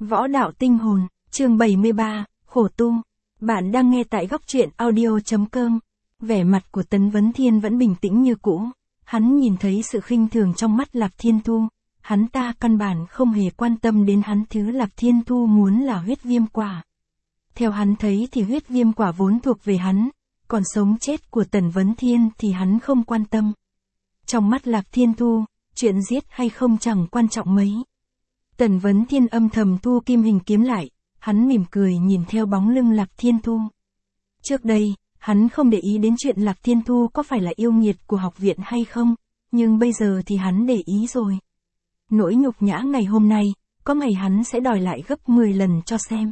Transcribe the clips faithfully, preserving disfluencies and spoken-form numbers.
Võ đạo tinh hồn, chương bảy mươi ba, khổ tu. Bạn đang nghe tại góc truyện audio chấm com. Vẻ mặt của Tấn Vấn Thiên vẫn bình tĩnh như cũ. Hắn nhìn thấy sự khinh thường trong mắt Lạc Thiên Thu. Hắn ta căn bản không hề quan tâm đến hắn thứ Lạc Thiên Thu muốn là huyết viêm quả. Theo hắn thấy thì huyết viêm quả vốn thuộc về hắn, còn sống chết của Tấn Vấn Thiên thì hắn không quan tâm. Trong mắt Lạc Thiên Thu, chuyện giết hay không chẳng quan trọng mấy. Tấn Vấn Thiên âm thầm thu kim hình kiếm lại, hắn mỉm cười nhìn theo bóng lưng Lạc Thiên Thu. Trước đây, hắn không để ý đến chuyện Lạc Thiên Thu có phải là yêu nghiệt của học viện hay không, nhưng bây giờ thì hắn để ý rồi. Nỗi nhục nhã ngày hôm nay, có ngày hắn sẽ đòi lại gấp mười lần cho xem.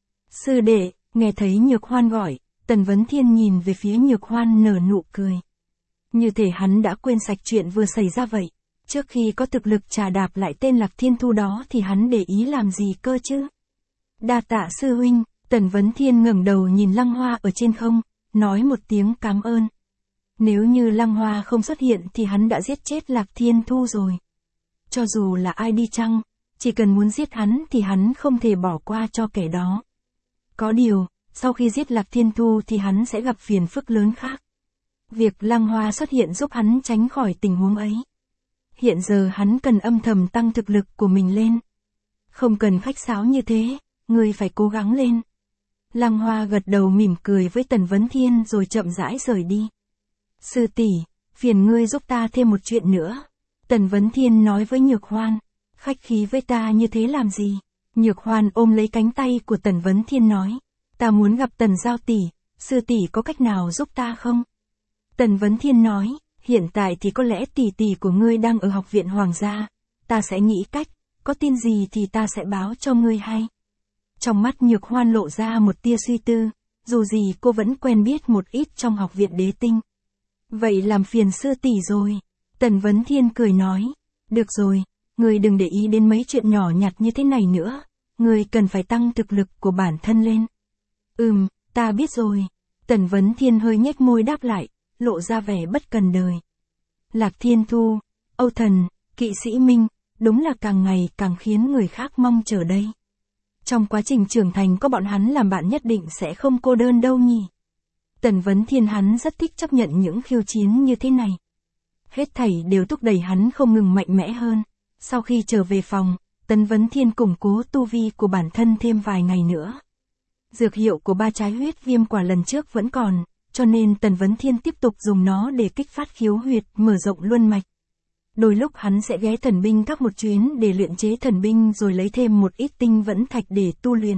Sư đệ, nghe thấy Nhược Hoan gọi, Tấn Vấn Thiên nhìn về phía Nhược Hoan nở nụ cười. Như thể hắn đã quên sạch chuyện vừa xảy ra vậy. Trước khi có thực lực trà đạp lại tên Lạc Thiên Thu đó thì hắn để ý làm gì cơ chứ? Đa tạ sư huynh. Tấn Vấn Thiên ngẩng đầu nhìn Lăng Hoa ở trên không, nói một tiếng cảm ơn. Nếu như Lăng Hoa không xuất hiện thì hắn đã giết chết Lạc Thiên Thu rồi. Cho dù là ai đi chăng, chỉ cần muốn giết hắn thì hắn không thể bỏ qua cho kẻ đó. Có điều, sau khi giết Lạc Thiên Thu thì hắn sẽ gặp phiền phức lớn khác. Việc Lăng Hoa xuất hiện giúp hắn tránh khỏi tình huống ấy. Hiện giờ hắn cần âm thầm tăng thực lực của mình lên. Không cần khách sáo như thế, ngươi phải cố gắng lên. Lăng Hoa gật đầu mỉm cười với Tấn Vấn Thiên rồi chậm rãi rời đi. Sư tỷ, phiền ngươi giúp ta thêm một chuyện nữa. Tấn Vấn Thiên nói với Nhược Hoan. Khách khí với ta như thế làm gì? Nhược Hoan ôm lấy cánh tay của Tấn Vấn Thiên nói. Ta muốn gặp Tần Giao tỷ, sư tỷ có cách nào giúp ta không? Tấn Vấn Thiên nói. Hiện tại thì có lẽ tỷ tỷ của ngươi đang ở học viện Hoàng gia, ta sẽ nghĩ cách, có tin gì thì ta sẽ báo cho ngươi hay. Trong mắt Nhược Hoan lộ ra một tia suy tư, dù gì cô vẫn quen biết một ít trong học viện Đế Tinh. Vậy làm phiền sư tỷ rồi. Tấn Vấn Thiên cười nói, được rồi, ngươi đừng để ý đến mấy chuyện nhỏ nhặt như thế này nữa, ngươi cần phải tăng thực lực của bản thân lên. Ừm, ta biết rồi. Tấn Vấn Thiên hơi nhếch môi đáp lại, lộ ra vẻ bất cần đời. Lạc Thiên Thu, Âu Thần, Kỵ Sĩ Minh, đúng là càng ngày càng khiến người khác mong chờ đây. Trong quá trình trưởng thành có bọn hắn làm bạn nhất định sẽ không cô đơn đâu nhỉ. Tấn Vấn Thiên hắn rất thích chấp nhận những khiêu chiến như thế này. Hết thảy đều thúc đẩy hắn không ngừng mạnh mẽ hơn. Sau khi trở về phòng, Tấn Vấn Thiên củng cố tu vi của bản thân thêm vài ngày nữa. Dược hiệu của ba trái huyết viêm quả lần trước vẫn còn, cho nên Tấn Vấn Thiên tiếp tục dùng nó để kích phát khiếu huyệt, mở rộng luân mạch. Đôi lúc hắn sẽ ghé thần binh các một chuyến để luyện chế thần binh rồi lấy thêm một ít tinh vẫn thạch để tu luyện.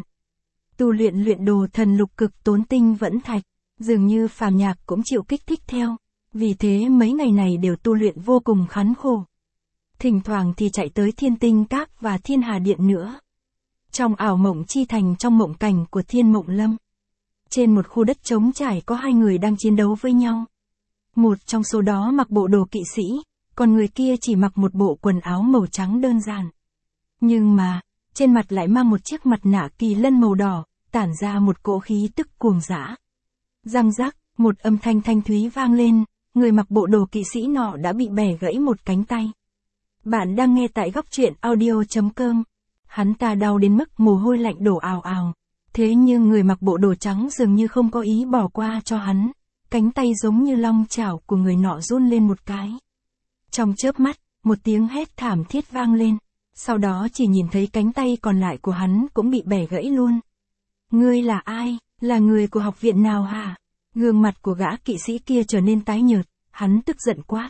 Tu luyện luyện đồ thần lục cực tốn tinh vẫn thạch, dường như Phàm Nhạc cũng chịu kích thích theo, vì thế mấy ngày này đều tu luyện vô cùng khán khổ. Thỉnh thoảng thì chạy tới Thiên Tinh Các và Thiên Hà Điện nữa. Trong ảo mộng chi thành trong mộng cảnh của Thiên Mộng Lâm. Trên một khu đất trống trải có hai người đang chiến đấu với nhau. Một trong số đó mặc bộ đồ kỵ sĩ, còn người kia chỉ mặc một bộ quần áo màu trắng đơn giản. Nhưng mà, trên mặt lại mang một chiếc mặt nạ kỳ lân màu đỏ, tản ra một cỗ khí tức cuồng dã. Răng rắc, một âm thanh thanh thúy vang lên, người mặc bộ đồ kỵ sĩ nọ đã bị bẻ gãy một cánh tay. Bạn đang nghe tại góc truyện audio chấm com. Hắn ta đau đến mức mồ hôi lạnh đổ ào ào. Thế nhưng người mặc bộ đồ trắng dường như không có ý bỏ qua cho hắn, cánh tay giống như long chảo của người nọ run lên một cái. Trong chớp mắt, một tiếng hét thảm thiết vang lên, sau đó chỉ nhìn thấy cánh tay còn lại của hắn cũng bị bẻ gãy luôn. Ngươi là ai, là người của học viện nào hả? Gương mặt của gã kỵ sĩ kia trở nên tái nhợt, hắn tức giận quát.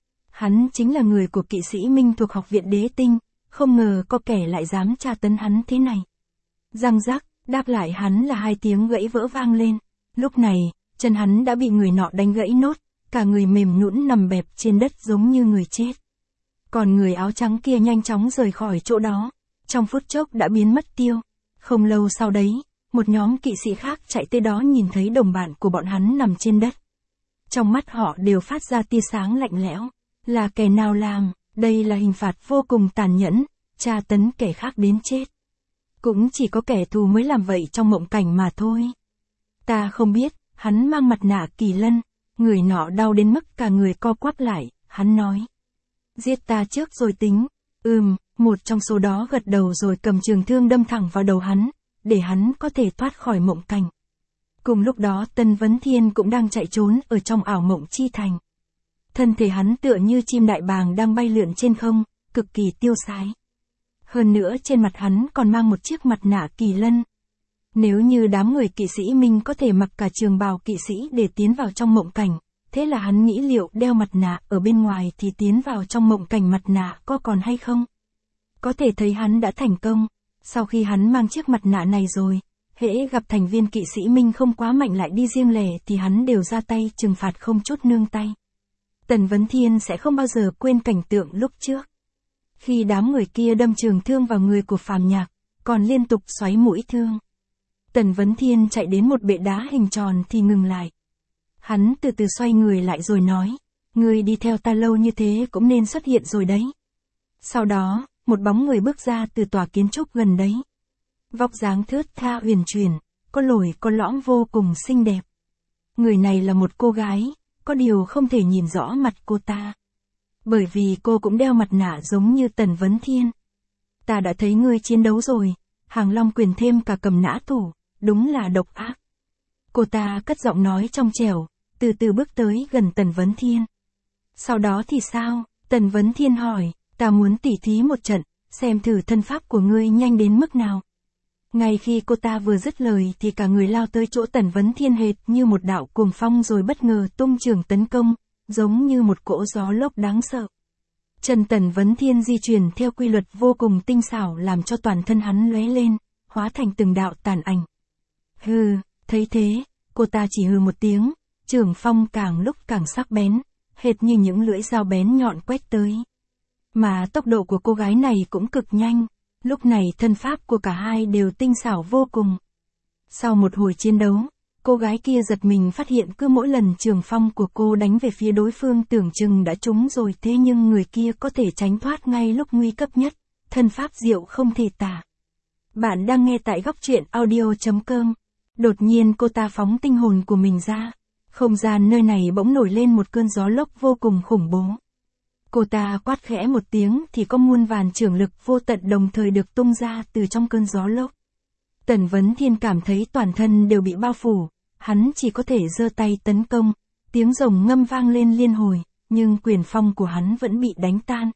Hắn chính là người của Kỵ Sĩ Minh thuộc học viện Đế Tinh, không ngờ có kẻ lại dám tra tấn hắn thế này. Răng rắc. Đáp lại hắn là hai tiếng gãy vỡ vang lên. Lúc này, chân hắn đã bị người nọ đánh gãy nốt, cả người mềm nhũn nằm bẹp trên đất giống như người chết. Còn người áo trắng kia nhanh chóng rời khỏi chỗ đó, trong phút chốc đã biến mất tiêu. Không lâu sau đấy, một nhóm kỵ sĩ khác chạy tới đó nhìn thấy đồng bạn của bọn hắn nằm trên đất. Trong mắt họ đều phát ra tia sáng lạnh lẽo. Là kẻ nào làm, đây là hình phạt vô cùng tàn nhẫn, tra tấn kẻ khác đến chết. Cũng chỉ có kẻ thù mới làm vậy trong mộng cảnh mà thôi. Ta không biết, hắn mang mặt nạ kỳ lân, người nọ đau đến mức cả người co quắp lại, hắn nói. Giết ta trước rồi tính. Ừm, Một trong số đó gật đầu rồi cầm trường thương đâm thẳng vào đầu hắn, để hắn có thể thoát khỏi mộng cảnh. Cùng lúc đó Tần Vấn Thiên cũng đang chạy trốn ở trong ảo mộng chi thành. Thân thể hắn tựa như chim đại bàng đang bay lượn trên không, cực kỳ tiêu sái. Hơn nữa trên mặt hắn còn mang một chiếc mặt nạ kỳ lân. Nếu như đám người kỵ sĩ Minh có thể mặc cả trường bào kỵ sĩ để tiến vào trong mộng cảnh, thế là hắn nghĩ liệu đeo mặt nạ ở bên ngoài thì tiến vào trong mộng cảnh mặt nạ có còn hay không? Có thể thấy hắn đã thành công. Sau khi hắn mang chiếc mặt nạ này rồi, hễ gặp thành viên kỵ sĩ Minh không quá mạnh lại đi riêng lẻ thì hắn đều ra tay trừng phạt không chút nương tay. Tần Vấn Thiên sẽ không bao giờ quên cảnh tượng lúc trước. Khi đám người kia đâm trường thương vào người của Phàm Nhạc, còn liên tục xoáy mũi thương. Tần Vấn Thiên chạy đến một bệ đá hình tròn thì ngừng lại. Hắn từ từ xoay người lại rồi nói, ngươi đi theo ta lâu như thế cũng nên xuất hiện rồi đấy. Sau đó, một bóng người bước ra từ tòa kiến trúc gần đấy. Vóc dáng thướt tha huyền chuyển, có lồi có lõm vô cùng xinh đẹp. Người này là một cô gái, có điều không thể nhìn rõ mặt cô ta. Bởi vì cô cũng đeo mặt nạ giống như Tần Vấn Thiên. Ta đã thấy ngươi chiến đấu rồi, Hàng Long quyền thêm cả cầm nã thủ, đúng là độc ác. Cô ta cất giọng nói trong trẻo, từ từ bước tới gần Tần Vấn Thiên. Sau đó thì sao? Tần Vấn Thiên hỏi, ta muốn tỉ thí một trận, xem thử thân pháp của ngươi nhanh đến mức nào. Ngay khi cô ta vừa dứt lời thì cả người lao tới chỗ Tần Vấn Thiên hệt như một đạo cuồng phong rồi bất ngờ tung trường tấn công, giống như một cỗ gió lốc đáng sợ. Chân Tần Vấn Thiên di chuyển theo quy luật vô cùng tinh xảo làm cho toàn thân hắn lóe lên, hóa thành từng đạo tàn ảnh. Hừ, thấy thế, cô ta chỉ hừ một tiếng, trường phong càng lúc càng sắc bén, hệt như những lưỡi dao bén nhọn quét tới. Mà tốc độ của cô gái này cũng cực nhanh, lúc này thân pháp của cả hai đều tinh xảo vô cùng. Sau một hồi chiến đấu, cô gái kia giật mình phát hiện cứ mỗi lần trường phong của cô đánh về phía đối phương tưởng chừng đã trúng rồi, thế nhưng người kia có thể tránh thoát ngay lúc nguy cấp nhất, thân pháp diệu không thể tả. Bạn đang nghe tại góc truyện audio chấm com. Đột nhiên cô ta phóng tinh hồn của mình ra, không gian nơi này bỗng nổi lên một cơn gió lốc vô cùng khủng bố. Cô ta quát khẽ một tiếng thì có muôn vàn chưởng lực vô tận đồng thời được tung ra từ trong cơn gió lốc. Tần Vấn Thiên cảm thấy toàn thân đều bị bao phủ, hắn chỉ có thể giơ tay tấn công, tiếng rồng ngâm vang lên liên hồi, nhưng quyền phong của hắn vẫn bị đánh tan.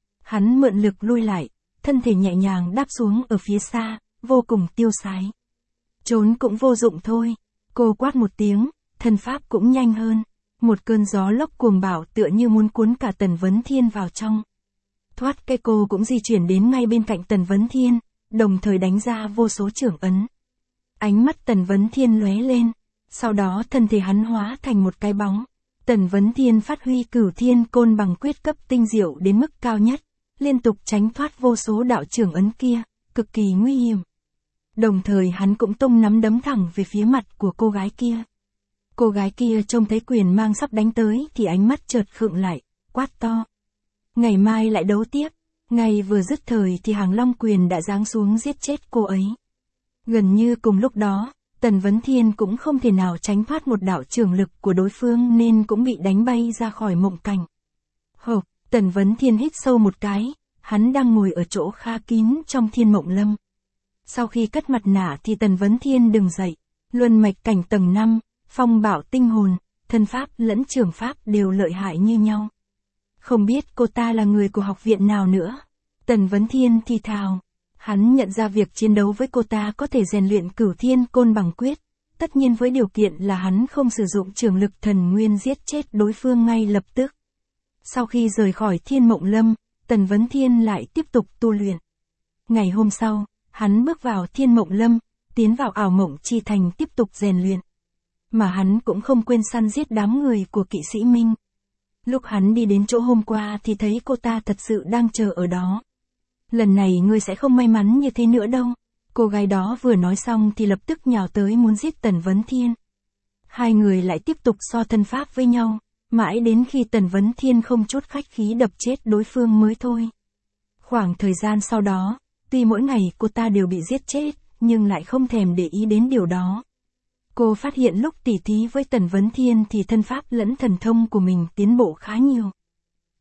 Hắn mượn lực lui lại, thân thể nhẹ nhàng đáp xuống ở phía xa, vô cùng tiêu sái. Trốn cũng vô dụng thôi, cô quát một tiếng, thân pháp cũng nhanh hơn. Một cơn gió lốc cuồng bạo tựa như muốn cuốn cả Tần Vấn Thiên vào trong. Thoát cái cô cũng di chuyển đến ngay bên cạnh Tần Vấn Thiên, đồng thời đánh ra vô số chưởng ấn. Ánh mắt Tần Vấn Thiên lóe lên, sau đó thân thể hắn hóa thành một cái bóng. Tần Vấn Thiên phát huy Cửu Thiên Côn Bằng quyết cấp tinh diệu đến mức cao nhất, liên tục tránh thoát vô số đạo chưởng ấn kia, cực kỳ nguy hiểm. Đồng thời hắn cũng tung nắm đấm thẳng về phía mặt của cô gái kia. Cô gái kia trông thấy quyền mang sắp đánh tới thì ánh mắt chợt khựng lại, quát to. Ngày mai lại đấu tiếp. Ngày vừa dứt thời thì Hàng Long quyền đã giáng xuống giết chết cô ấy. Gần như cùng lúc đó, Tần Vấn Thiên cũng không thể nào tránh thoát một đạo chưởng lực của đối phương nên cũng bị đánh bay ra khỏi mộng cảnh. Hộp, Tần Vấn Thiên hít sâu một cái, hắn đang ngồi ở chỗ kha kín trong Thiên Mộng Lâm. Sau khi cất mặt nạ thì Tần Vấn Thiên đứng dậy, luân mạch cảnh tầng năm. Phong bảo tinh hồn, thân pháp lẫn trường pháp đều lợi hại như nhau. Không biết cô ta là người của học viện nào nữa. Tần Vấn Thiên thì thào. Hắn nhận ra việc chiến đấu với cô ta có thể rèn luyện Cửu Thiên Côn Bằng quyết. Tất nhiên với điều kiện là hắn không sử dụng trường lực thần nguyên giết chết đối phương ngay lập tức. Sau khi rời khỏi Thiên Mộng Lâm, Tần Vấn Thiên lại tiếp tục tu luyện. Ngày hôm sau, hắn bước vào Thiên Mộng Lâm, tiến vào ảo mộng chi thành tiếp tục rèn luyện. Mà hắn cũng không quên săn giết đám người của kỵ sĩ Minh. Lúc hắn đi đến chỗ hôm qua thì thấy cô ta thật sự đang chờ ở đó. Lần này ngươi sẽ không may mắn như thế nữa đâu. Cô gái đó vừa nói xong thì lập tức nhào tới muốn giết Tần Vấn Thiên. Hai người lại tiếp tục so thân pháp với nhau, mãi đến khi Tần Vấn Thiên không chút khách khí đập chết đối phương mới thôi. Khoảng thời gian sau đó, tuy mỗi ngày cô ta đều bị giết chết, nhưng lại không thèm để ý đến điều đó. Cô phát hiện lúc tỉ thí với Tần Vấn Thiên thì thân pháp lẫn thần thông của mình tiến bộ khá nhiều.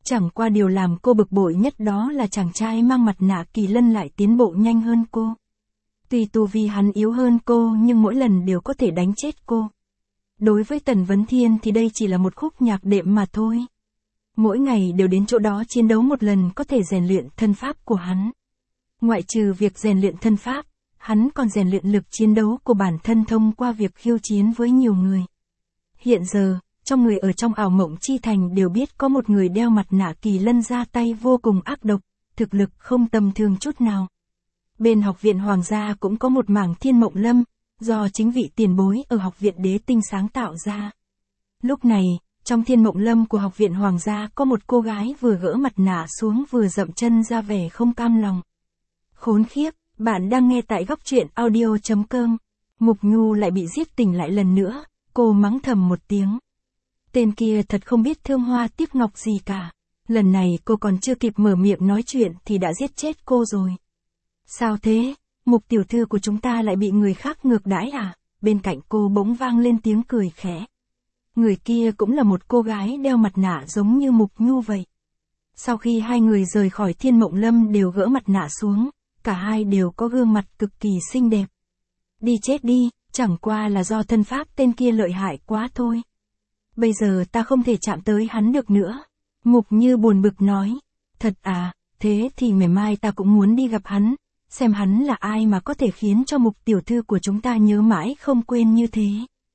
Chẳng qua điều làm cô bực bội nhất đó là chàng trai mang mặt nạ Kỳ Lân lại tiến bộ nhanh hơn cô. Tuy tu vi hắn yếu hơn cô nhưng mỗi lần đều có thể đánh chết cô. Đối với Tần Vấn Thiên thì đây chỉ là một khúc nhạc đệm mà thôi. Mỗi ngày đều đến chỗ đó chiến đấu một lần có thể rèn luyện thân pháp của hắn. Ngoại trừ việc rèn luyện thân pháp, hắn còn rèn luyện lực chiến đấu của bản thân thông qua việc khiêu chiến với nhiều người. Hiện giờ, trong người ở trong ảo mộng chi thành đều biết có một người đeo mặt nạ Kỳ Lân ra tay vô cùng ác độc, thực lực không tầm thường chút nào. Bên học viện Hoàng gia cũng có một mảng Thiên Mộng Lâm, do chính vị tiền bối ở học viện Đế Tinh sáng tạo ra. Lúc này, trong Thiên Mộng Lâm của học viện Hoàng gia có một cô gái vừa gỡ mặt nạ xuống vừa dậm chân ra vẻ không cam lòng. Khốn khiếp, bạn đang nghe tại góc truyện audio chấm com. Mục Nhu lại bị giết tỉnh lại lần nữa, cô mắng thầm một tiếng. Tên kia thật không biết thương hoa tiếc ngọc gì cả. Lần này cô còn chưa kịp mở miệng nói chuyện thì đã giết chết cô rồi. Sao thế, Mục tiểu thư của chúng ta lại bị người khác ngược đãi à? Bên cạnh cô bỗng vang lên tiếng cười khẽ. Người kia cũng là một cô gái đeo mặt nạ giống như Mục Nhu vậy. Sau khi hai người rời khỏi Thiên Mộng Lâm đều gỡ mặt nạ xuống, cả hai đều có gương mặt cực kỳ xinh đẹp. Đi chết đi, chẳng qua là do thân pháp tên kia lợi hại quá thôi. Bây giờ ta không thể chạm tới hắn được nữa. Mục Như buồn bực nói. Thật à, thế thì ngày mai ta cũng muốn đi gặp hắn, xem hắn là ai mà có thể khiến cho Mục tiểu thư của chúng ta nhớ mãi không quên như thế.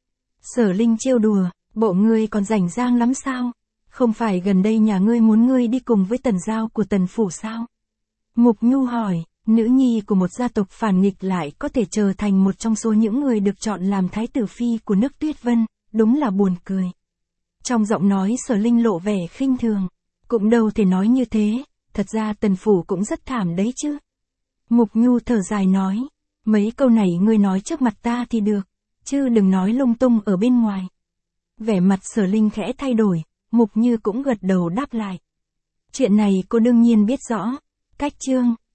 Sở Linh trêu đùa, bộ ngươi còn rảnh rang lắm sao? Không phải gần đây nhà ngươi muốn ngươi đi cùng với Tần Giao của Tần Phủ sao? Mục Nhu hỏi, nữ nhi của một gia tộc phản nghịch lại có thể trở thành một trong số những người được chọn làm thái tử phi của nước Tuyết Vân, đúng là buồn cười. Trong giọng nói Sở Linh lộ vẻ khinh thường, cũng đâu thể nói như thế, thật ra Tần Phủ cũng rất thảm đấy chứ. Mục Nhu thở dài nói, mấy câu này ngươi nói trước mặt ta thì được, chứ đừng nói lung tung ở bên ngoài. Vẻ mặt Sở Linh khẽ thay đổi, Mục Như cũng gật đầu đáp lại. Chuyện này cô đương nhiên biết rõ. Cách chương